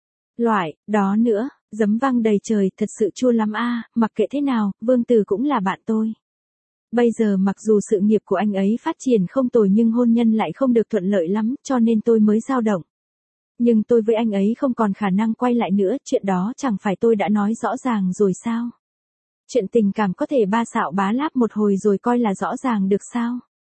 loại đó nữa, giấm văng đầy trời, thật sự chua lắm a. Mặc kệ thế nào, Vương Tử cũng là bạn tôi. Bây giờ mặc dù sự nghiệp của anh ấy phát triển không tồi nhưng hôn nhân lại không được thuận lợi lắm, cho nên tôi mới dao động. Nhưng tôi với anh ấy không còn khả năng quay lại nữa, chuyện đó chẳng phải tôi đã nói rõ ràng rồi sao? Chuyện tình cảm có thể ba xạo bá láp một hồi rồi coi là rõ ràng được sao?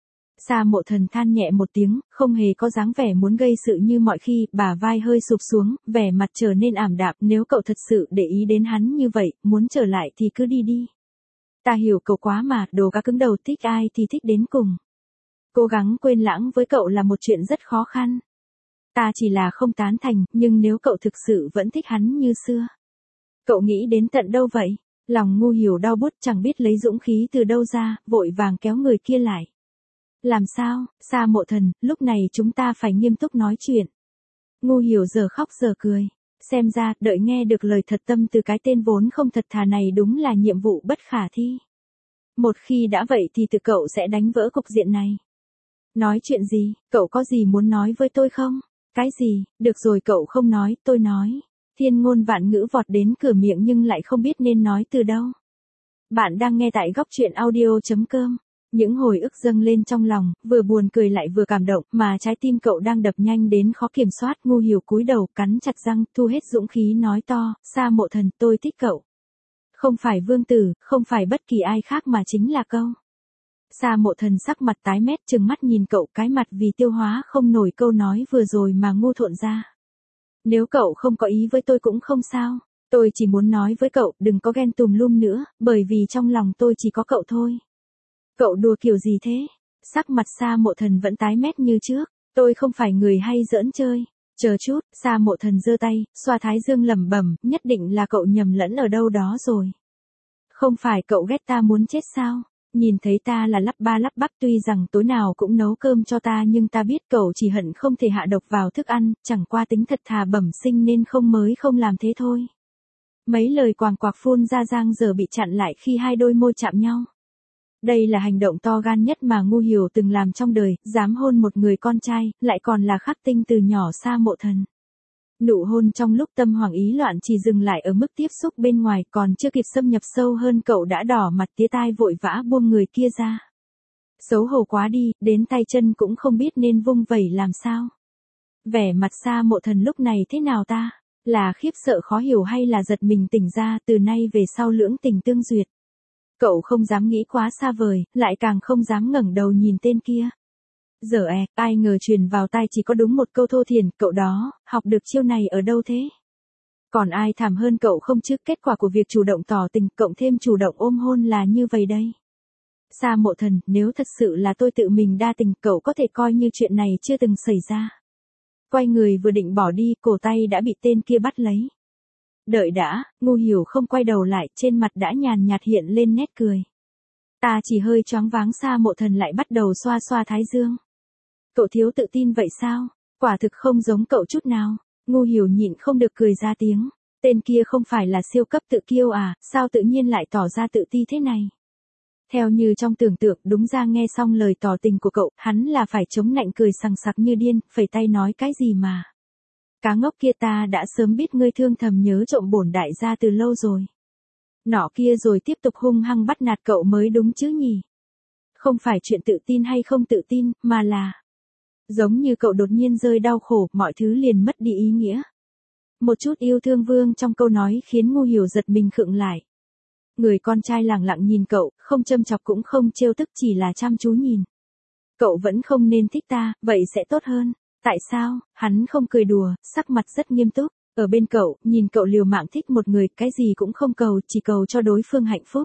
Sa Mộ Thần than nhẹ một tiếng, không hề có dáng vẻ muốn gây sự như mọi khi, bả vai hơi sụp xuống, vẻ mặt trở nên ảm đạm. Nếu cậu thật sự để ý đến hắn như vậy, muốn trở lại thì cứ đi đi. Ta hiểu cậu quá mà, đồ cá cứng đầu, thích ai thì thích đến cùng. Cố gắng quên lãng với cậu là một chuyện rất khó khăn. Ta chỉ là không tán thành, nhưng nếu cậu thực sự vẫn thích hắn như xưa. Cậu nghĩ đến tận đâu vậy? Lòng Ngu Hiểu đau bút, chẳng biết lấy dũng khí từ đâu ra, vội vàng kéo người kia lại. Làm sao, Sa Mộ Thần, lúc này chúng ta phải nghiêm túc nói chuyện. Ngu Hiểu giờ khóc giờ cười. Xem ra, đợi nghe được lời thật tâm từ cái tên vốn không thật thà này đúng là nhiệm vụ bất khả thi. Một khi đã vậy thì tự cậu sẽ đánh vỡ cục diện này. Nói chuyện gì, cậu có gì muốn nói với tôi không? Cái gì, được rồi cậu không nói, tôi nói. Thiên ngôn vạn ngữ vọt đến cửa miệng nhưng lại không biết nên nói từ đâu. Bạn đang nghe tại góc truyện audio.com. Những hồi ức dâng lên trong lòng, vừa buồn cười lại vừa cảm động, mà trái tim cậu đang đập nhanh đến khó kiểm soát. Ngu Hiểu cúi đầu, cắn chặt răng, thu hết dũng khí nói to, Sa Mộ Thần, tôi thích cậu. Không phải Vương Tử, không phải bất kỳ ai khác mà chính là câu. Sa Mộ Thần sắc mặt tái mét trừng mắt nhìn cậu, cái mặt vì tiêu hóa không nổi câu nói vừa rồi mà ngu thộn ra. Nếu cậu không có ý với tôi cũng không sao. Tôi chỉ muốn nói với cậu, đừng có ghen tùm lum nữa, bởi vì trong lòng tôi chỉ có cậu thôi. Cậu đùa kiểu gì thế? Sắc mặt Sa Mộ Thần vẫn tái mét như trước. Tôi không phải người hay giỡn chơi. Chờ chút, Sa Mộ Thần giơ tay, xoa thái dương lẩm bẩm, nhất định là cậu nhầm lẫn ở đâu đó rồi. Không phải cậu ghét ta muốn chết sao? Nhìn thấy ta là lắp ba lắp bắp, tuy rằng tối nào cũng nấu cơm cho ta nhưng ta biết cậu chỉ hận không thể hạ độc vào thức ăn, chẳng qua tính thật thà bẩm sinh nên không mới không làm thế thôi. Mấy lời quàng quạc phun ra giang giờ bị chặn lại khi hai đôi môi chạm nhau. Đây là hành động to gan nhất mà Ngu Hiểu từng làm trong đời, dám hôn một người con trai, lại còn là khắc tinh từ nhỏ Sa Mộ Thần. Nụ hôn trong lúc tâm hoảng ý loạn chỉ dừng lại ở mức tiếp xúc bên ngoài, còn chưa kịp xâm nhập sâu hơn cậu đã đỏ mặt tía tai vội vã buông người kia ra. Xấu hổ quá đi, đến tay chân cũng không biết nên vung vẩy làm sao. Vẻ mặt Sa Mộ Thần lúc này thế nào ta? Là khiếp sợ khó hiểu hay là giật mình tỉnh ra, từ nay về sau lưỡng tình tương duyệt. Cậu không dám nghĩ quá xa vời, lại càng không dám ngẩng đầu nhìn tên kia. Giờ e, ai ngờ truyền vào tai chỉ có đúng một câu thô thiển, cậu đó, học được chiêu này ở đâu thế? Còn ai thảm hơn cậu không chứ? Kết quả của việc chủ động tỏ tình, cộng thêm chủ động ôm hôn là như vậy đây. Sa Mộ Thần, nếu thật sự là tôi tự mình đa tình, cậu có thể coi như chuyện này chưa từng xảy ra. Quay người vừa định bỏ đi, cổ tay đã bị tên kia bắt lấy. Đợi đã, Ngu Hiểu không quay đầu lại, trên mặt đã nhàn nhạt hiện lên nét cười. Ta chỉ hơi choáng váng. Sa Mộ Thần lại bắt đầu xoa xoa thái dương. Cậu thiếu tự tin vậy sao? Quả thực không giống cậu chút nào. Ngu Hiểu nhịn không được cười ra tiếng. Tên kia không phải là siêu cấp tự kiêu à, sao tự nhiên lại tỏ ra tự ti thế này? Theo như trong tưởng tượng, đúng ra nghe xong lời tỏ tình của cậu, hắn là phải chống nạnh cười sằng sặc như điên, phẩy tay nói cái gì mà. Cá ngốc kia, ta đã sớm biết ngươi thương thầm nhớ trộm bổn đại gia từ lâu rồi. Nọ kia rồi tiếp tục hung hăng bắt nạt cậu mới đúng chứ nhỉ? Không phải chuyện tự tin hay không tự tin, mà là giống như cậu đột nhiên rơi đau khổ, mọi thứ liền mất đi ý nghĩa. Một chút yêu thương vương trong câu nói khiến Ngu Hiểu giật mình khựng lại. Người con trai lẳng lặng nhìn cậu, không châm chọc cũng không trêu tức, chỉ là chăm chú nhìn. Cậu vẫn không nên thích ta, vậy sẽ tốt hơn. Tại sao? Hắn không cười đùa, sắc mặt rất nghiêm túc. Ở bên cậu, nhìn cậu liều mạng thích một người, cái gì cũng không cầu, chỉ cầu cho đối phương hạnh phúc.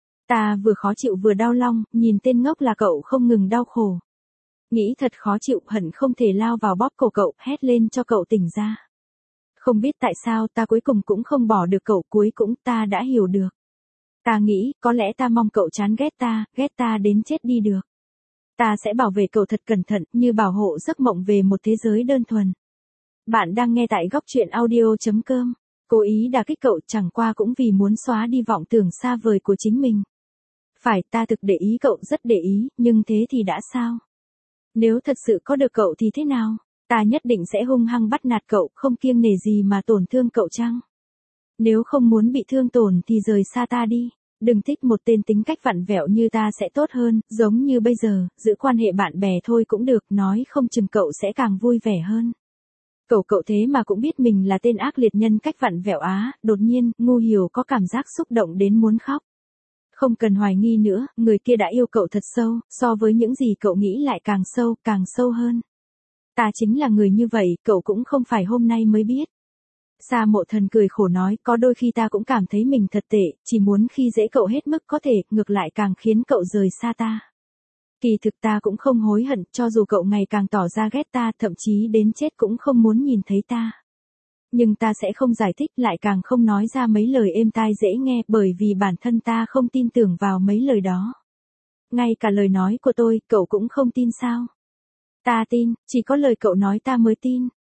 Ta vừa khó chịu vừa đau lòng, nhìn tên ngốc là cậu không ngừng đau khổ. Nghĩ thật khó chịu, hận không thể lao vào bóp cổ cậu, hét lên cho cậu tỉnh ra. Không biết tại sao ta cuối cùng cũng không bỏ được cậu, cuối cũng ta đã hiểu được. Ta nghĩ, có lẽ ta mong cậu chán ghét ta, ghét ta đến chết đi được. Ta sẽ bảo vệ cậu thật cẩn thận, như bảo hộ giấc mộng về một thế giới đơn thuần. Bạn đang nghe tại góc truyện audio.com. Cố ý đả kích cậu chẳng qua cũng vì muốn xóa đi vọng tưởng xa vời của chính mình. Phải, ta thực để ý cậu, rất để ý, nhưng thế thì đã sao? Nếu thật sự có được cậu thì thế nào? Ta nhất định sẽ hung hăng bắt nạt cậu, không kiêng nể gì mà tổn thương cậu chăng? Nếu không muốn bị thương tổn thì rời xa ta đi. Đừng thích một tên tính cách vặn vẹo như ta sẽ tốt hơn, giống như bây giờ, giữ quan hệ bạn bè thôi cũng được, nói không chừng cậu sẽ càng vui vẻ hơn. Cậu cậu thế mà cũng biết mình là tên ác liệt nhân cách vặn vẹo á, đột nhiên, Ngu Hiểu có cảm giác xúc động đến muốn khóc. Không cần hoài nghi nữa, người kia đã yêu cậu thật sâu, so với những gì cậu nghĩ lại càng sâu, càng sâu hơn. Ta chính là người như vậy, cậu cũng không phải hôm nay mới biết. Sa Mộ Thần cười khổ nói, có đôi khi ta cũng cảm thấy mình thật tệ, chỉ muốn khi dễ cậu hết mức có thể, ngược lại càng khiến cậu rời xa ta. Kỳ thực ta cũng không hối hận, cho dù cậu ngày càng tỏ ra ghét ta, thậm chí đến chết cũng không muốn nhìn thấy ta. Nhưng ta sẽ không giải thích, lại càng không nói ra mấy lời êm tai dễ nghe, bởi vì bản thân ta không tin tưởng vào mấy lời đó. Ngay cả lời nói của tôi, cậu cũng không tin sao? Ta tin, chỉ có lời cậu nói ta mới tin.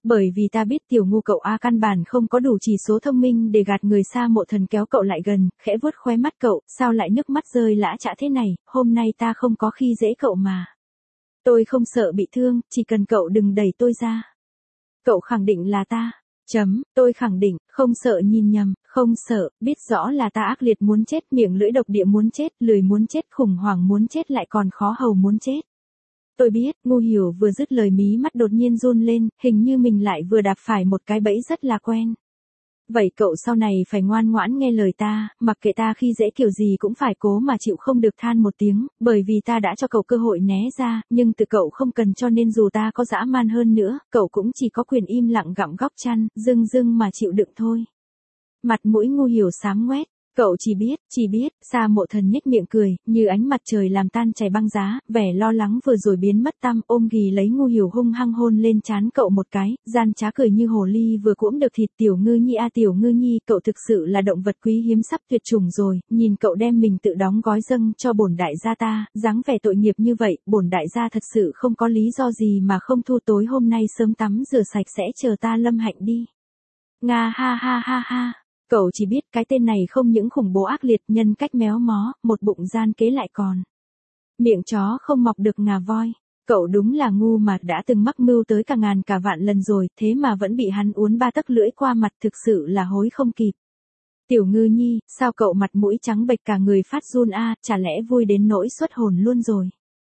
Bởi vì ta biết tiểu ngu cậu A căn bản không có đủ chỉ số thông minh để gạt người. Sa Mộ Thần kéo cậu lại gần, khẽ vuốt khóe mắt cậu, sao lại nước mắt rơi lã chã thế này, hôm nay ta không có khi dễ cậu mà. Tôi không sợ bị thương, chỉ cần cậu đừng đẩy tôi ra. Cậu khẳng định là ta. Chấm, tôi khẳng định, không sợ nhìn nhầm, không sợ, biết rõ là ta ác liệt muốn chết, miệng lưỡi độc địa muốn chết, lười muốn chết, khủng hoảng muốn chết lại còn khó hầu muốn chết. Tôi biết, ngu hiểu vừa dứt lời mí mắt đột nhiên run lên, hình như mình lại vừa đạp phải một cái bẫy rất là quen. Vậy cậu sau này phải ngoan ngoãn nghe lời ta, mặc kệ ta khi dễ kiểu gì cũng phải cố mà chịu, không được than một tiếng, bởi vì ta đã cho cậu cơ hội né ra, nhưng từ cậu không cần, cho nên dù ta có dã man hơn nữa, cậu cũng chỉ có quyền im lặng gặm góc chăn, dưng dưng mà chịu đựng thôi. Mặt mũi ngu hiểu xám ngoét. Cậu chỉ biết, chỉ biết, Sa Mộ Thần nhếch miệng cười, như ánh mặt trời làm tan chảy băng giá, vẻ lo lắng vừa rồi biến mất tăm, ôm ghì lấy ngu hiểu hung hăng hôn lên trán cậu một cái, gian trá cười như hồ ly vừa cuỗm được thịt. Tiểu ngư nhi a tiểu ngư nhi, cậu thực sự là động vật quý hiếm sắp tuyệt chủng rồi, nhìn cậu đem mình tự đóng gói dâng cho bổn đại gia ta, dáng vẻ tội nghiệp như vậy, bổn đại gia thật sự không có lý do gì mà không thu tối hôm nay sớm tắm rửa sạch sẽ chờ ta lâm hạnh đi. Nga ha ha ha ha. Cậu chỉ biết cái tên này không những khủng bố ác liệt, nhân cách méo mó, một bụng gian kế lại còn. Miệng chó không mọc được ngà voi. Cậu đúng là ngu mà, đã từng mắc mưu tới cả ngàn cả vạn lần rồi, thế mà vẫn bị hắn uốn ba tấc lưỡi qua mặt, thực sự là hối không kịp. Tiểu ngư nhi, sao cậu mặt mũi trắng bệch cả người phát run a, chả lẽ vui đến nỗi xuất hồn luôn rồi.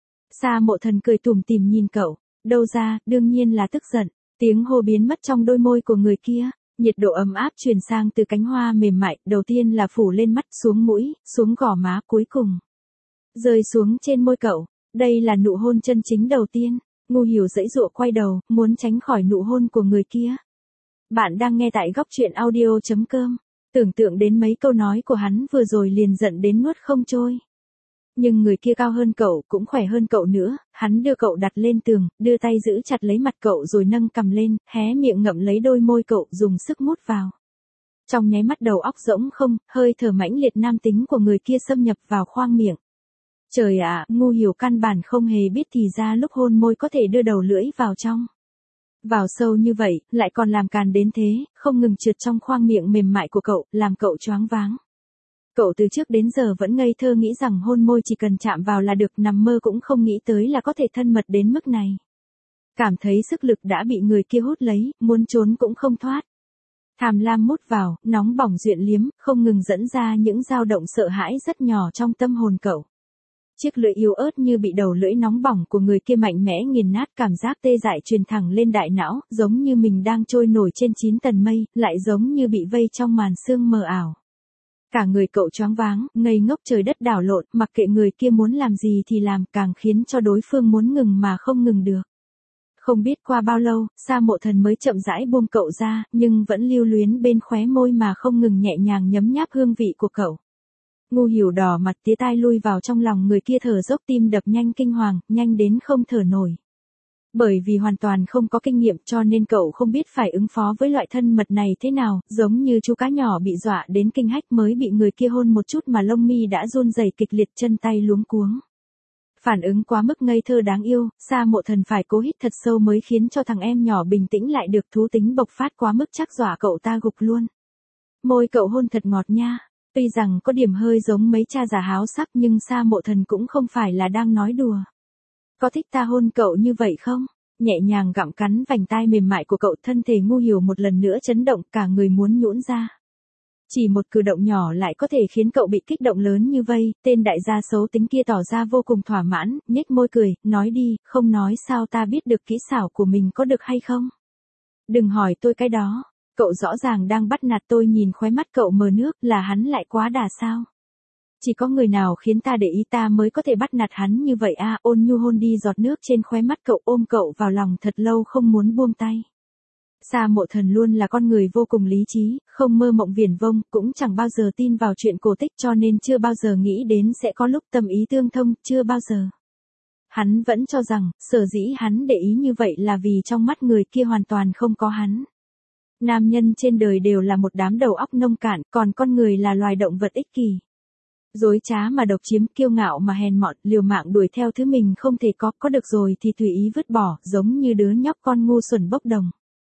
Sa Mộ Thần cười tủm tỉm nhìn cậu, đâu ra, đương nhiên là tức giận, tiếng hô biến mất trong đôi môi của người kia. Nhiệt độ ấm áp truyền sang từ cánh hoa mềm mại, đầu tiên là phủ lên mắt, xuống mũi, xuống gò má, cuối cùng rơi xuống trên môi cậu. Đây là nụ hôn chân chính đầu tiên. Ngu hiểu giãy giụa quay đầu, muốn tránh khỏi nụ hôn của người kia. Bạn đang nghe tại góc truyện audio chấm com. Tưởng tượng đến mấy câu nói của hắn vừa rồi liền giận đến nuốt không trôi. Nhưng người kia cao hơn cậu, cũng khỏe hơn cậu nữa, hắn đưa cậu đặt lên tường, đưa tay giữ chặt lấy mặt cậu rồi nâng cằm lên, hé miệng ngậm lấy đôi môi cậu, dùng sức mút vào. Trong nháy mắt đầu óc rỗng không, hơi thở mãnh liệt nam tính của người kia xâm nhập vào khoang miệng. Trời ạ, ngu hiểu căn bản không hề biết thì ra lúc hôn môi có thể đưa đầu lưỡi vào trong. Vào sâu như vậy, lại còn làm càn đến thế, không ngừng trượt trong khoang miệng mềm mại của cậu, làm cậu choáng váng. Cậu từ trước đến giờ vẫn ngây thơ nghĩ rằng hôn môi chỉ cần chạm vào là được, nằm mơ cũng không nghĩ tới là có thể thân mật đến mức này. Cảm thấy sức lực đã bị người kia hút lấy, muốn trốn cũng không thoát. Tham lam mút vào, nóng bỏng duyện liếm, không ngừng dẫn ra những dao động sợ hãi rất nhỏ trong tâm hồn cậu. Chiếc lưỡi yếu ớt như bị đầu lưỡi nóng bỏng của người kia mạnh mẽ nghiền nát, cảm giác tê dại truyền thẳng lên đại não, giống như mình đang trôi nổi trên chín tầng mây, lại giống như bị vây trong màn sương mờ ảo. Cả người cậu choáng váng, ngây ngốc, trời đất đảo lộn, mặc kệ người kia muốn làm gì thì làm, càng khiến cho đối phương muốn ngừng mà không ngừng được. Không biết qua bao lâu, Sa Mộ Thần mới chậm rãi buông cậu ra, nhưng vẫn lưu luyến bên khóe môi mà không ngừng nhẹ nhàng nhấm nháp hương vị của cậu. Ngu hiểu đỏ mặt tía tai lui vào trong lòng người kia, thở dốc, tim đập nhanh kinh hoàng, nhanh đến không thở nổi. Bởi vì hoàn toàn không có kinh nghiệm cho nên cậu không biết phải ứng phó với loại thân mật này thế nào, giống như chú cá nhỏ bị dọa đến kinh hách mới bị người kia hôn một chút mà lông mi đã run rẩy kịch liệt, chân tay luống cuống. Phản ứng quá mức ngây thơ đáng yêu, Sa Mộ Thần phải cố hít thật sâu mới khiến cho thằng em nhỏ bình tĩnh lại được, thú tính bộc phát quá mức chắc dọa cậu ta gục luôn. Môi cậu hôn thật ngọt nha. Tuy rằng có điểm hơi giống mấy cha già háo sắc nhưng Sa Mộ Thần cũng không phải là đang nói đùa. Có thích ta hôn cậu như vậy không? Nhẹ nhàng gặm cắn vành tai mềm mại của cậu, thân thể ngu hiểu một lần nữa chấn động, cả người muốn nhũn ra. Chỉ một cử động nhỏ lại có thể khiến cậu bị kích động lớn như vây, tên đại gia xấu tính kia tỏ ra vô cùng thỏa mãn, nhếch môi cười, nói đi, không nói sao ta biết được kỹ xảo của mình có được hay không? Đừng hỏi tôi cái đó. Cậu rõ ràng đang bắt nạt tôi, nhìn khóe mắt cậu mờ nước, là hắn lại quá đà sao? Chỉ có người nào khiến ta để ý ta mới có thể bắt nạt hắn như vậy a. Ôn nhu hôn đi giọt nước trên khóe mắt cậu, ôm cậu vào lòng thật lâu không muốn buông tay. Sa Mộ Thần luôn là con người vô cùng lý trí, không mơ mộng viển vông, cũng chẳng bao giờ tin vào chuyện cổ tích, cho nên chưa bao giờ nghĩ đến sẽ có lúc tâm ý tương thông, chưa bao giờ. Hắn vẫn cho rằng, sở dĩ hắn để ý như vậy là vì trong mắt người kia hoàn toàn không có hắn. Nam nhân trên đời đều là một đám đầu óc nông cạn, còn con người là loài động vật ích kỷ. Dối trá mà độc chiếm, kiêu ngạo mà hèn mọn, liều mạng đuổi theo thứ mình không thể có, có được rồi thì tùy ý vứt bỏ, giống như đứa nhóc con ngu xuẩn bốc đồng.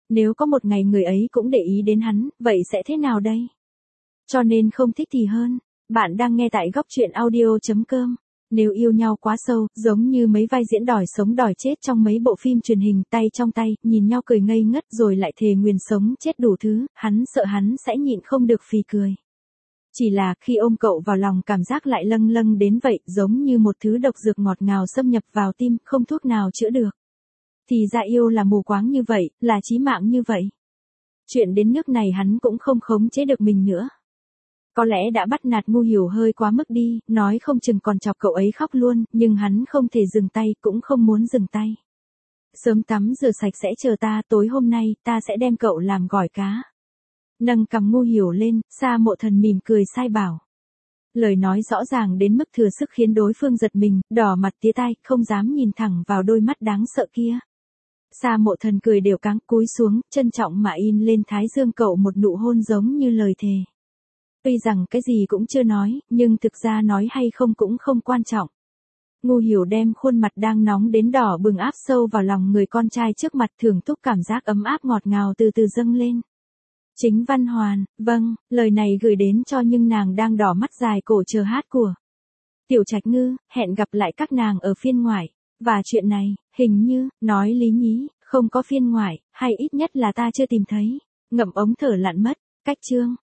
Nếu có một ngày người ấy cũng để ý đến hắn, vậy sẽ thế nào đây? Cho nên không thích thì hơn. Bạn đang nghe tại góc truyện audio.com. Nếu yêu nhau quá sâu, giống như mấy vai diễn đòi sống đòi chết trong mấy bộ phim truyền hình, tay trong tay, nhìn nhau cười ngây ngất rồi lại thề nguyền sống chết đủ thứ, hắn sợ hắn sẽ nhịn không được phì cười. Chỉ là khi ôm cậu vào lòng cảm giác lại lâng lâng đến vậy, giống như một thứ độc dược ngọt ngào xâm nhập vào tim, không thuốc nào chữa được. Thì ra yêu là mù quáng như vậy, là chí mạng như vậy. Chuyện đến nước này hắn cũng không khống chế được mình nữa. Có lẽ đã bắt nạt Ngu Hiểu hơi quá mức đi, nói không chừng còn chọc cậu ấy khóc luôn, nhưng hắn không thể dừng tay, cũng không muốn dừng tay. Sớm tắm rửa sạch sẽ chờ ta, tối hôm nay, ta sẽ đem cậu làm gỏi cá. Nâng cằm Ngu Hiểu lên, Sa Mộ Thần mỉm cười sai bảo. Lời nói rõ ràng đến mức thừa sức khiến đối phương giật mình, đỏ mặt tía tai, không dám nhìn thẳng vào đôi mắt đáng sợ kia. Sa Mộ Thần cười đều cáng, cúi xuống, trân trọng mà in lên thái dương cậu một nụ hôn giống như lời thề. Tuy rằng cái gì cũng chưa nói, nhưng thực ra nói hay không cũng không quan trọng. Ngu Hiểu đem khuôn mặt đang nóng đến đỏ bừng áp sâu vào lòng người con trai trước mặt, thưởng thức cảm giác ấm áp ngọt ngào từ từ dâng lên. Chính Văn Hoàn, vâng, lời này gửi đến cho nhưng nàng đang đỏ mắt dài cổ chờ hát của Tiểu Trạch Ngư, hẹn gặp lại các nàng ở phiên ngoại. Và chuyện này, hình như, nói lý nhí, không có phiên ngoại, hay ít nhất là ta chưa tìm thấy. Ngậm ống thở lặn mất, cách chương.